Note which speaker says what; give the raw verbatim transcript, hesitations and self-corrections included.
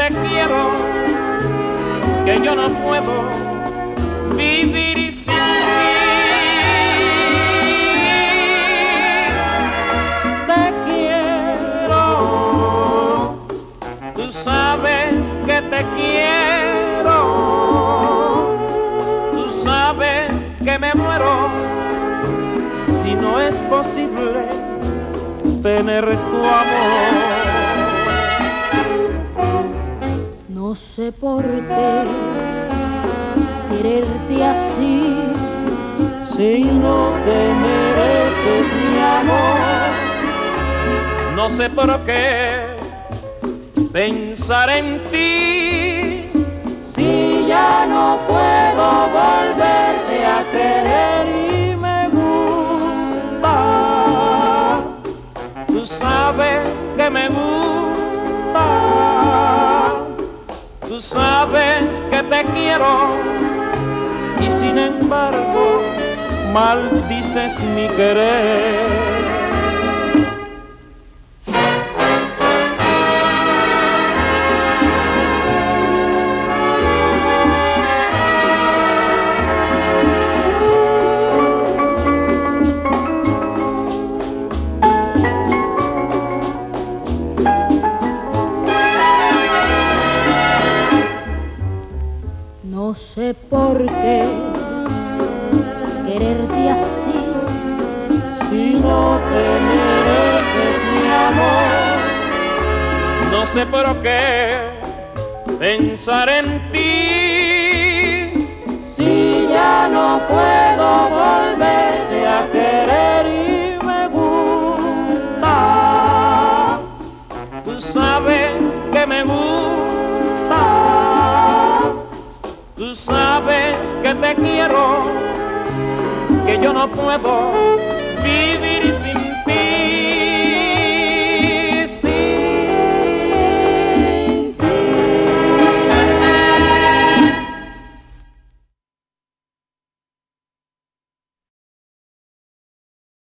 Speaker 1: quiero, que yo no puedo vivir sin ti. Te quiero, tú sabes que te quiero, tú sabes que me muero si no es posible tener tu amor.
Speaker 2: No sé por qué quererte así,
Speaker 1: si no te mereces mi amor. No sé por qué pensar en ti,
Speaker 2: si ya no puedo volverte a querer y me gusta.
Speaker 1: Tú sabes que me gusta, tú sabes que te quiero y sin embargo maldices mi querer.
Speaker 2: No sé por qué quererte así,
Speaker 1: si no te mereces mi amor. No sé por qué pensar en ti,
Speaker 2: si ya no puedo volverte a querer y me gusta.
Speaker 1: Tú sabes que me gusta, tú sabes que te quiero, que yo no puedo